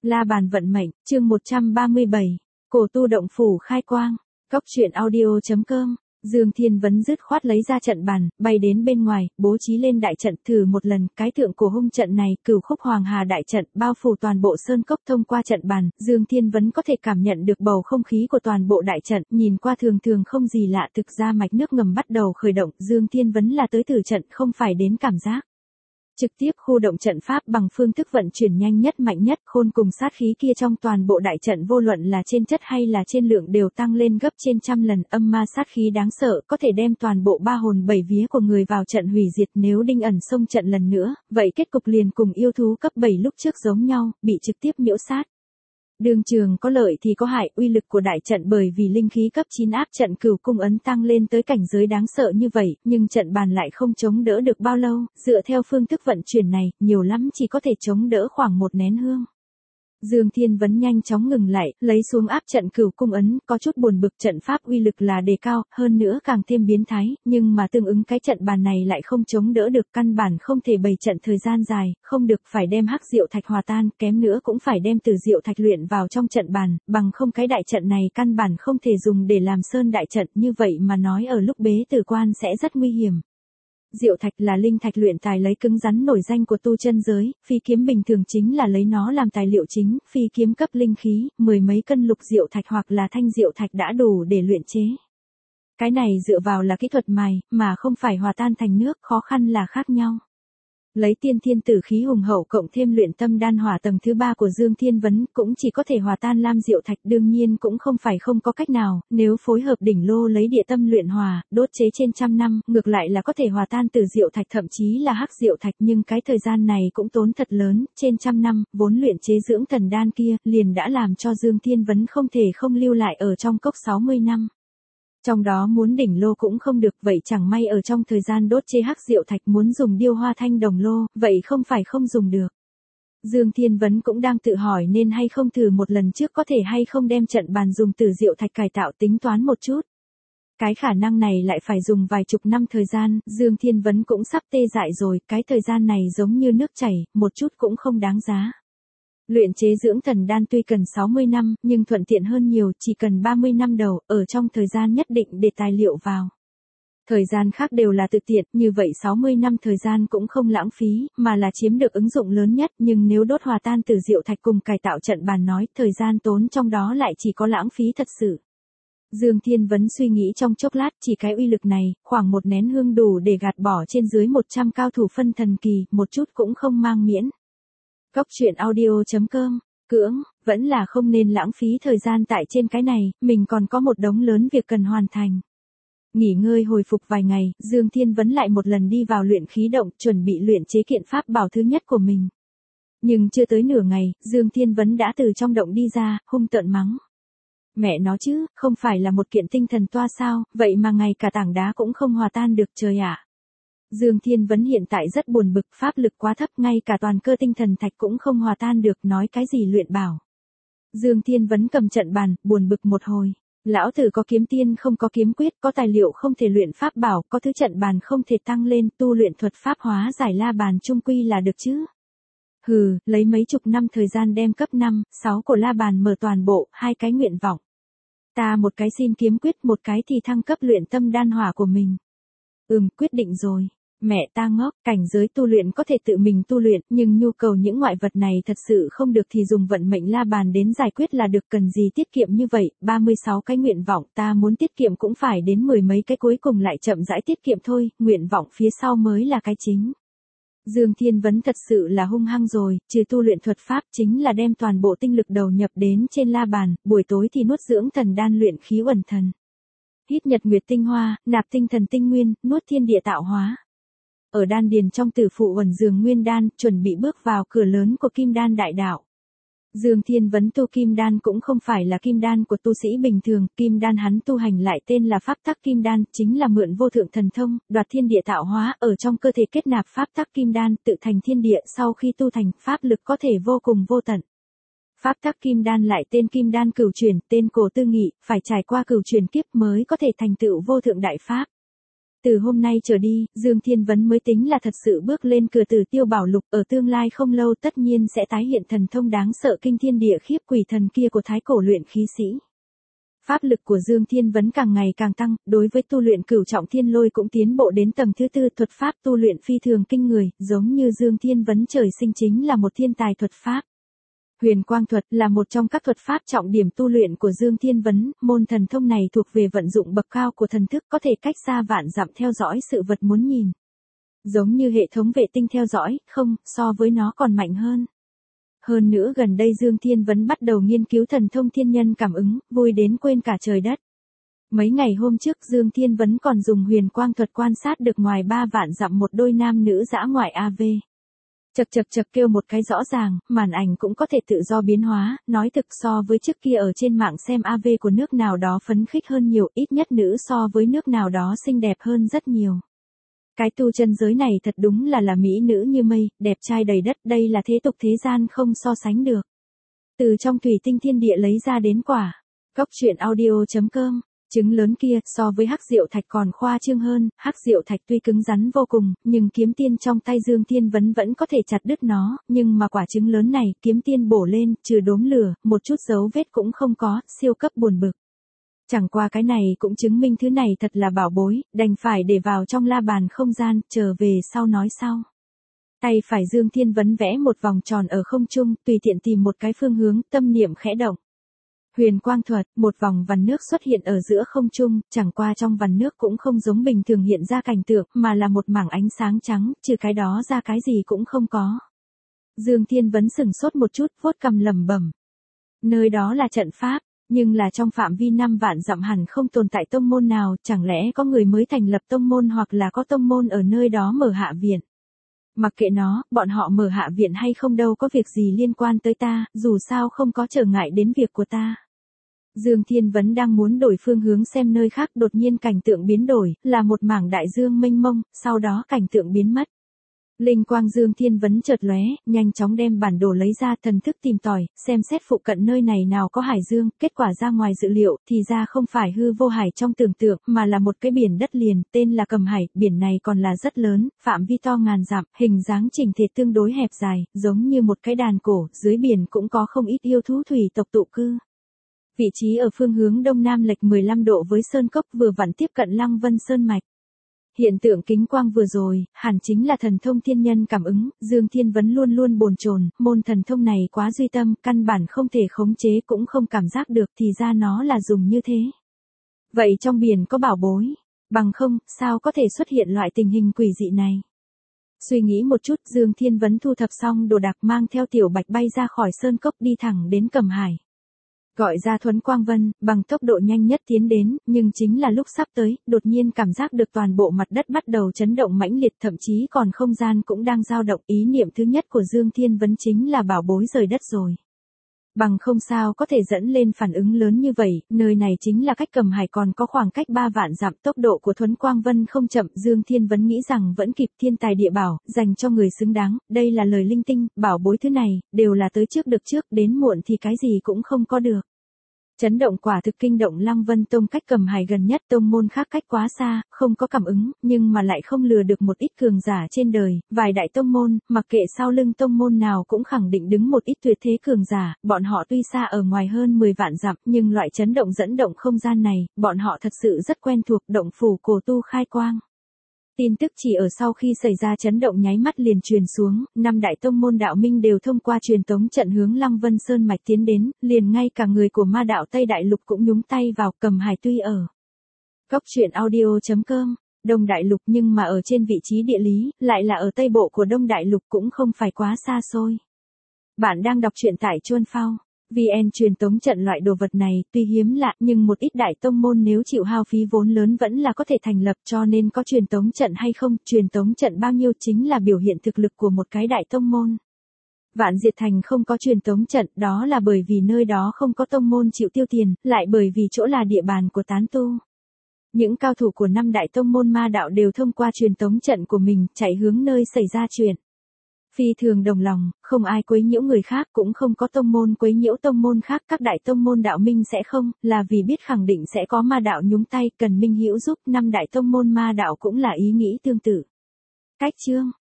La bàn vận mệnh, chương 137. Cổ tu động phủ khai quang. Cóc truyện audio.com. Dương Thiên Vấn dứt khoát lấy ra trận bàn, bay đến bên ngoài, bố trí lên đại trận thử một lần. Cái thượng cổ hung trận này, Cửu Khúc Hoàng Hà đại trận, bao phủ toàn bộ sơn cốc. Thông qua trận bàn, Dương Thiên Vấn có thể cảm nhận được bầu không khí của toàn bộ đại trận. Nhìn qua thường thường không gì lạ, thực ra mạch nước ngầm bắt đầu khởi động. Dương Thiên Vấn là tới từ trận, không phải đến cảm giác. Trực tiếp khu động trận pháp bằng phương thức vận chuyển nhanh nhất mạnh nhất, khôn cùng sát khí kia trong toàn bộ đại trận vô luận là trên chất hay là trên lượng đều tăng lên gấp trên trăm lần, âm ma sát khí đáng sợ, có thể đem toàn bộ ba hồn bảy vía của người vào trận hủy diệt. Nếu Đinh ẩn xông trận lần nữa, vậy kết cục liền cùng yêu thú cấp 7 lúc trước giống nhau, bị trực tiếp miễu sát. Đường trường có lợi thì có hại, uy lực của đại trận bởi vì linh khí cấp 9 áp trận Cửu Cung ấn tăng lên tới cảnh giới đáng sợ như vậy, nhưng trận bàn lại không chống đỡ được bao lâu, dựa theo phương thức vận chuyển này, nhiều lắm chỉ có thể chống đỡ khoảng một nén hương. Dương Thiên Vấn nhanh chóng ngừng lại, lấy xuống áp trận Cửu Cung ấn, có chút buồn bực, trận pháp uy lực là đề cao, hơn nữa càng thêm biến thái, nhưng mà tương ứng cái trận bàn này lại không chống đỡ được, căn bản không thể bày trận thời gian dài, không được phải đem hắc diệu thạch hòa tan, kém nữa cũng phải đem từ diệu thạch luyện vào trong trận bàn, bằng không cái đại trận này căn bản không thể dùng để làm sơn đại trận, như vậy mà nói ở lúc bế tử quan sẽ rất nguy hiểm. Diệu thạch là linh thạch luyện tài lấy cứng rắn nổi danh của tu chân giới, phi kiếm bình thường chính là lấy nó làm tài liệu chính, phi kiếm cấp linh khí, mười mấy cân lục diệu thạch hoặc là thanh diệu thạch đã đủ để luyện chế. Cái này dựa vào là kỹ thuật mài, mà không phải hòa tan thành nước, khó khăn là khác nhau. Lấy tiên thiên tử khí hùng hậu cộng thêm luyện tâm đan hỏa tầng thứ 3 của Dương Thiên Vấn cũng chỉ có thể hòa tan lam diệu thạch, đương nhiên cũng không phải không có cách nào, nếu phối hợp đỉnh lô lấy địa tâm luyện hòa, đốt chế trên trăm năm, ngược lại là có thể hòa tan từ diệu thạch thậm chí là hắc diệu thạch, nhưng cái thời gian này cũng tốn thật lớn, trên trăm năm, vốn luyện chế dưỡng thần đan kia, liền đã làm cho Dương Thiên Vấn không thể không lưu lại ở trong cốc 60 năm. Trong đó muốn đỉnh lô cũng không được, vậy chẳng may ở trong thời gian đốt chế hắc diệu thạch muốn dùng điêu hoa thanh đồng lô, vậy không phải không dùng được. Dương Thiên Vấn cũng đang tự hỏi nên hay không thử một lần trước có thể hay không đem trận bàn dùng từ diệu thạch cải tạo, tính toán một chút. Cái khả năng này lại phải dùng vài chục năm thời gian, Dương Thiên Vấn cũng sắp tê dại rồi, cái thời gian này giống như nước chảy, một chút cũng không đáng giá. Luyện chế dưỡng thần đan tuy cần 60 năm, nhưng thuận tiện hơn nhiều, chỉ cần 30 năm đầu, ở trong thời gian nhất định để tài liệu vào. Thời gian khác đều là tự tiện, như vậy 60 năm thời gian cũng không lãng phí, mà là chiếm được ứng dụng lớn nhất, nhưng nếu đốt hòa tan từ diệu thạch cùng cải tạo trận bàn nói, thời gian tốn trong đó lại chỉ có lãng phí thật sự. Dương Thiên Vấn suy nghĩ trong chốc lát, chỉ cái uy lực này, khoảng một nén hương đủ để gạt bỏ trên dưới 100 cao thủ phân thần kỳ, một chút cũng không mang miễn. Cóc truyện audio.com, cưỡng, vẫn là không nên lãng phí thời gian tại trên cái này, mình còn có một đống lớn việc cần hoàn thành. Nghỉ ngơi hồi phục vài ngày, Dương Thiên Vấn lại một lần đi vào luyện khí động, chuẩn bị luyện chế kiện pháp bảo thứ nhất của mình. Nhưng chưa tới nửa ngày, Dương Thiên Vấn đã từ trong động đi ra, hung tợn mắng. Mẹ nó chứ, không phải là một kiện tinh thần toa sao, vậy mà ngay cả tảng đá cũng không hòa tan được, trời ạ. Dương Thiên Vấn hiện tại rất buồn bực, pháp lực quá thấp, ngay cả toàn cơ tinh thần thạch cũng không hòa tan được, nói cái gì luyện bảo. Dương Thiên Vấn cầm trận bàn, buồn bực một hồi. Lão tử có kiếm tiên không có kiếm quyết, có tài liệu không thể luyện pháp bảo, có thứ trận bàn không thể tăng lên, tu luyện thuật pháp hóa giải la bàn trung quy là được chứ. Hừ, lấy mấy chục năm thời gian đem cấp 5, 6 của la bàn mở toàn bộ, hai cái nguyện vọng. Ta một cái xin kiếm quyết, một cái thì thăng cấp luyện tâm đan hỏa của mình. Quyết định rồi. Mẹ ta ngốc, cảnh giới tu luyện có thể tự mình tu luyện, nhưng nhu cầu những ngoại vật này thật sự không được thì dùng vận mệnh la bàn đến giải quyết là được, cần gì tiết kiệm như vậy, 36 cái nguyện vọng, ta muốn tiết kiệm cũng phải đến mười mấy cái, cuối cùng lại chậm rãi tiết kiệm thôi, nguyện vọng phía sau mới là cái chính. Dương Thiên Vấn thật sự là hung hăng rồi, trừ tu luyện thuật pháp chính là đem toàn bộ tinh lực đầu nhập đến trên la bàn, buổi tối thì nuốt dưỡng thần đan luyện khí uẩn thần. Hít nhật nguyệt tinh hoa, nạp tinh thần tinh nguyên, nuốt thiên địa tạo hóa. Ở đan điền trong tử phụ uẩn dường nguyên đan, chuẩn bị bước vào cửa lớn của kim đan đại đạo. Dương Thiên Vấn tu kim đan cũng không phải là kim đan của tu sĩ bình thường, kim đan hắn tu hành lại tên là pháp tắc kim đan, chính là mượn vô thượng thần thông, đoạt thiên địa tạo hóa, ở trong cơ thể kết nạp pháp tắc kim đan, tự thành thiên địa, sau khi tu thành, pháp lực có thể vô cùng vô tận. Pháp tắc kim đan lại tên kim đan cửu chuyển, tên cổ tư nghị, phải trải qua cửu chuyển kiếp mới có thể thành tựu vô thượng đại pháp. Từ hôm nay trở đi, Dương Thiên Vấn mới tính là thật sự bước lên cửa Tử Tiêu Bảo Lục, ở tương lai không lâu tất nhiên sẽ tái hiện thần thông đáng sợ kinh thiên địa khiếp quỷ thần kia của thái cổ luyện khí sĩ. Pháp lực của Dương Thiên Vấn càng ngày càng tăng, đối với tu luyện cửu trọng thiên lôi cũng tiến bộ đến tầng thứ 4, thuật pháp tu luyện phi thường kinh người, giống như Dương Thiên Vấn trời sinh chính là một thiên tài thuật pháp. Huyền quang thuật là một trong các thuật pháp trọng điểm tu luyện của Dương Thiên Vấn, môn thần thông này thuộc về vận dụng bậc cao của thần thức, có thể cách xa vạn dặm theo dõi sự vật muốn nhìn. Giống như hệ thống vệ tinh theo dõi, không, so với nó còn mạnh hơn. Hơn nữa gần đây Dương Thiên Vấn bắt đầu nghiên cứu thần thông thiên nhân cảm ứng, vui đến quên cả trời đất. Mấy ngày hôm trước Dương Thiên Vấn còn dùng huyền quang thuật quan sát được ngoài 3 vạn dặm một đôi nam nữ dã ngoại AV. Chật kêu một cái rõ ràng, màn ảnh cũng có thể tự do biến hóa, nói thực so với trước kia ở trên mạng xem AV của nước nào đó phấn khích hơn nhiều, ít nhất nữ so với nước nào đó xinh đẹp hơn rất nhiều. Cái tu chân giới này thật đúng là mỹ nữ như mây, đẹp trai đầy đất, đây là thế tục thế gian không so sánh được. Từ trong thủy tinh thiên địa lấy ra đến quả. Góc truyện audio.com. Trứng lớn kia so với hắc diệu thạch còn khoa trương hơn, hắc diệu thạch tuy cứng rắn vô cùng, nhưng kiếm tiên trong tay Dương Thiên Vấn vẫn có thể chặt đứt nó, nhưng mà quả trứng lớn này, kiếm tiên bổ lên, trừ đốm lửa, một chút dấu vết cũng không có, siêu cấp buồn bực. Chẳng qua cái này cũng chứng minh thứ này thật là bảo bối, đành phải để vào trong la bàn không gian, trở về sau nói sau. Tay phải Dương Thiên Vấn vẽ một vòng tròn ở không trung, tùy tiện tìm một cái phương hướng, tâm niệm khẽ động. Huyền quang thuật, một vòng vằn nước xuất hiện ở giữa không trung, chẳng qua trong vằn nước cũng không giống bình thường hiện ra cảnh tượng, mà là một mảng ánh sáng trắng, trừ cái đó ra cái gì cũng không có. Dương Thiên Vấn sửng sốt một chút, vuốt cằm lẩm bẩm. Nơi đó là trận pháp, nhưng là trong phạm vi 5 vạn dặm hẳn không tồn tại tông môn nào, chẳng lẽ có người mới thành lập tông môn hoặc là có tông môn ở nơi đó mở hạ viện. Mặc kệ nó, bọn họ mở hạ viện hay không đâu có việc gì liên quan tới ta, dù sao không có trở ngại đến việc của ta. Dương Thiên Vấn đang muốn đổi phương hướng xem nơi khác, đột nhiên cảnh tượng biến đổi, là một mảng đại dương mênh mông, sau đó cảnh tượng biến mất. Linh quang Dương Thiên Vấn chợt lóe, nhanh chóng đem bản đồ lấy ra, thần thức tìm tòi, xem xét phụ cận nơi này nào có hải dương, kết quả ra ngoài dự liệu, thì ra không phải hư vô hải trong tưởng tượng, mà là một cái biển đất liền, tên là Cầm Hải, biển này còn là rất lớn, phạm vi to ngàn dặm, hình dáng chỉnh thể tương đối hẹp dài, giống như một cái đàn cổ, dưới biển cũng có không ít yêu thú thủy tộc tụ cư. Vị trí ở phương hướng đông nam lệch 15 độ với sơn cốc, vừa vặn tiếp cận Lăng Vân Sơn mạch. Hiện tượng kính quang vừa rồi, hẳn chính là thần thông thiên nhân cảm ứng, Dương Thiên Vấn luôn luôn bồn chồn, môn thần thông này quá duy tâm, căn bản không thể khống chế cũng không cảm giác được, thì ra nó là dùng như thế. Vậy trong biển có bảo bối, bằng không, sao có thể xuất hiện loại tình hình quỷ dị này? Suy nghĩ một chút, Dương Thiên Vấn thu thập xong đồ đạc mang theo Tiểu Bạch bay ra khỏi sơn cốc đi thẳng đến Cầm Hải. Gọi ra Thuấn Quang Vân, bằng tốc độ nhanh nhất tiến đến, nhưng chính là lúc sắp tới, đột nhiên cảm giác được toàn bộ mặt đất bắt đầu chấn động mãnh liệt, thậm chí còn không gian cũng đang dao động. Ý niệm thứ nhất của Dương Thiên Vấn chính là bảo bối rời đất rồi. Bằng không sao có thể dẫn lên phản ứng lớn như vậy, nơi này chính là cách Cầm Hải còn có khoảng cách 3 vạn dặm, tốc độ của Thuấn Quang Vân không chậm, Dương Thiên Vấn nghĩ rằng vẫn kịp, thiên tài địa bảo, dành cho người xứng đáng, đây là lời linh tinh, bảo bối thứ này, đều là tới trước được trước, đến muộn thì cái gì cũng không có được. Chấn động quả thực kinh động Lăng Vân Tông, cách Cầm Hải gần nhất, tông môn khác cách quá xa, không có cảm ứng, nhưng mà lại không lừa được một ít cường giả trên đời, vài đại tông môn, mặc kệ sau lưng tông môn nào cũng khẳng định đứng một ít tuyệt thế cường giả, bọn họ tuy xa ở ngoài hơn 10 vạn dặm, nhưng loại chấn động dẫn động không gian này, bọn họ thật sự rất quen thuộc, động phủ cổ tu khai quang. Tin tức chỉ ở sau khi xảy ra chấn động nháy mắt liền truyền xuống, 5 đại tông môn đạo minh đều thông qua truyền tống trận hướng Lăng Vân Sơn mạch tiến đến, liền ngay cả người của ma đạo Tây Đại Lục cũng nhúng tay vào. Cầm Hải tuy ở góc truyện audio.com, Đông Đại Lục, nhưng mà ở trên vị trí địa lý, lại là ở Tây Bộ của Đông Đại Lục, cũng không phải quá xa xôi. Bạn đang đọc truyện tại Chuan Phao. VN truyền tống trận loại đồ vật này tuy hiếm lạ, nhưng một ít đại tông môn nếu chịu hao phí vốn lớn vẫn là có thể thành lập, cho nên có truyền tống trận hay không, truyền tống trận bao nhiêu chính là biểu hiện thực lực của một cái đại tông môn. Vạn Diệt Thành không có truyền tống trận, đó là bởi vì nơi đó không có tông môn chịu tiêu tiền, lại bởi vì chỗ là địa bàn của tán tu. Những cao thủ của 5 đại tông môn ma đạo đều thông qua truyền tống trận của mình, chạy hướng nơi xảy ra chuyện. Phi thường đồng lòng, không ai quấy nhiễu người khác, cũng không có tông môn quấy nhiễu tông môn khác, các đại tông môn đạo minh sẽ không, là vì biết khẳng định sẽ có ma đạo nhúng tay, cần minh hữu giúp, năm đại tông môn ma đạo cũng là ý nghĩ tương tự. Cách chương